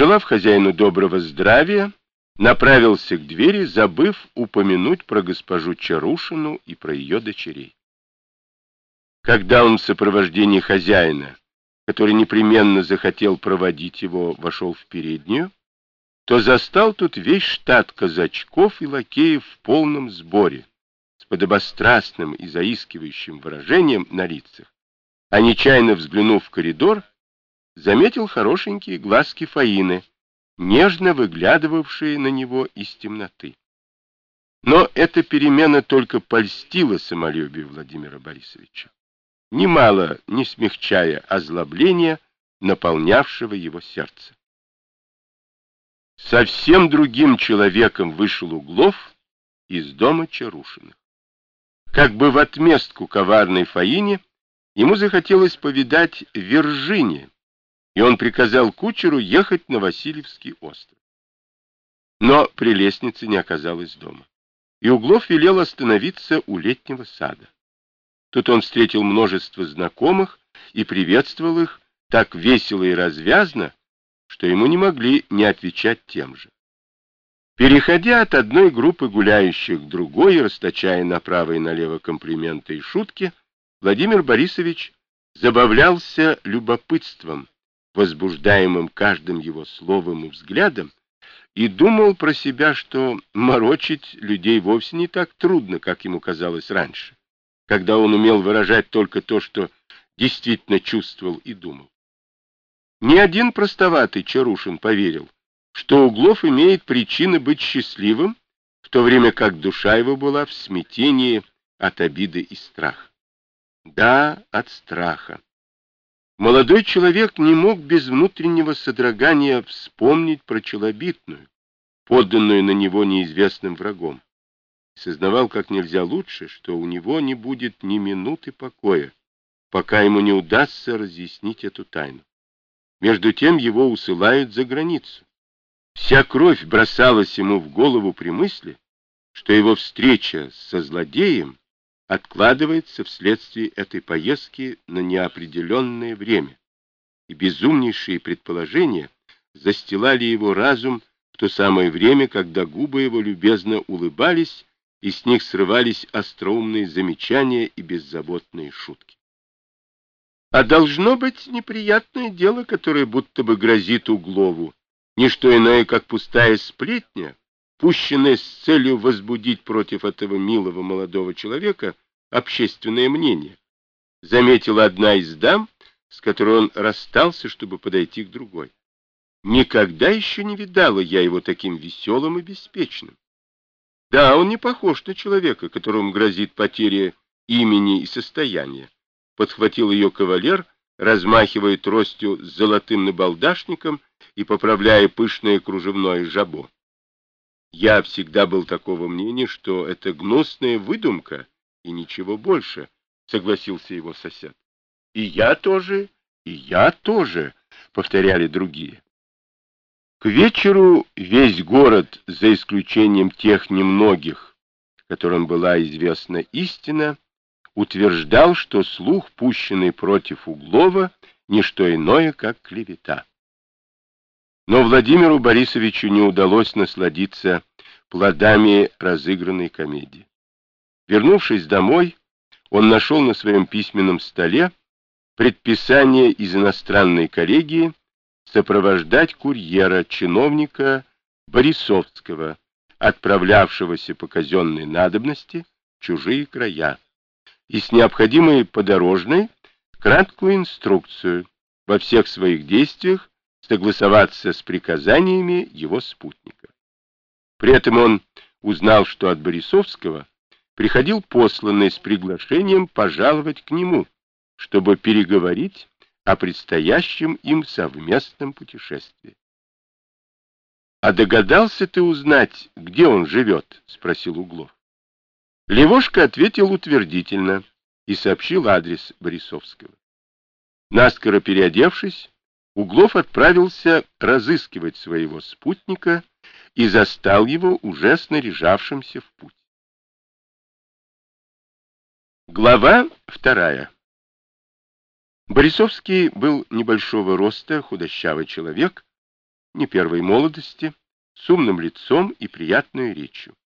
Пожелав хозяину доброго здравия, направился к двери, забыв упомянуть про госпожу Чарушину и про ее дочерей. Когда он в сопровождении хозяина, который непременно захотел проводить его, вошел в переднюю, то застал тут весь штат казачков и лакеев в полном сборе, с подобострастным и заискивающим выражением на лицах, а нечаянно взглянув в коридор, заметил хорошенькие глазки Фаины, нежно выглядывавшие на него из темноты. Но эта перемена только польстила самолюбию Владимира Борисовича, немало не смягчая озлобления, наполнявшего его сердце. Совсем другим человеком вышел Углов из дома Чарушиных. Как бы в отместку коварной Фаине ему захотелось повидать Виржини, и он приказал кучеру ехать на Васильевский остров. Но прелестницы не оказалось дома, и Углов велел остановиться у летнего сада. Тут он встретил множество знакомых и приветствовал их так весело и развязно, что ему не могли не отвечать тем же. Переходя от одной группы гуляющих к другой и расточая направо и налево комплименты и шутки, Владимир Борисович забавлялся любопытством, возбуждаемым каждым его словом и взглядом, и думал про себя, что морочить людей вовсе не так трудно, как ему казалось раньше, когда он умел выражать только то, что действительно чувствовал и думал. Ни один простоватый Чарушин поверил, что Углов имеет причины быть счастливым, в то время как душа его была в смятении от обиды и страха. Да, от страха. Молодой человек не мог без внутреннего содрогания вспомнить про Челобитную, подданную на него неизвестным врагом. Сознавал как нельзя лучше, что у него не будет ни минуты покоя, пока ему не удастся разъяснить эту тайну. Между тем его усылают за границу. Вся кровь бросалась ему в голову при мысли, что его встреча со злодеем откладывается вследствие этой поездки на неопределенное время, и безумнейшие предположения застилали его разум в то самое время, когда губы его любезно улыбались, и с них срывались остроумные замечания и беззаботные шутки. А должно быть неприятное дело, которое будто бы грозит Углову, не что иное, как пустая сплетня, пущенная с целью возбудить против этого милого молодого человека общественное мнение, заметила одна из дам, с которой он расстался, чтобы подойти к другой. Никогда еще не видала я его таким веселым и беспечным. Да, он не похож на человека, которому грозит потеря имени и состояния, подхватил ее кавалер, размахивая тростью с золотым набалдашником и поправляя пышное кружевное жабо. Я всегда был такого мнения, что это гнусная выдумка и ничего больше, согласился его сосед. И я тоже, повторяли другие. К вечеру весь город, за исключением тех немногих, которым была известна истина, утверждал, что слух, пущенный против Углова, не что иное, как клевета. Но Владимиру Борисовичу не удалось насладиться плодами разыгранной комедии. Вернувшись домой, он нашел на своем письменном столе предписание из иностранной коллегии сопровождать курьера, чиновника Борисовского, отправлявшегося по казенной надобности в чужие края, и с необходимой подорожной краткую инструкцию во всех своих действиях согласоваться с приказаниями его спутника. При этом он узнал, что от Борисовского приходил посланный с приглашением пожаловать к нему, чтобы переговорить о предстоящем им совместном путешествии. — А догадался ты узнать, где он живет? — спросил Углов. Левошка ответил утвердительно и сообщил адрес Борисовского. Наскоро переодевшись, Углов отправился разыскивать своего спутника и застал его уже снаряжавшимся в путь. Глава 2. Борисовский был небольшого роста, худощавый человек, не первой молодости, с умным лицом и приятной речью.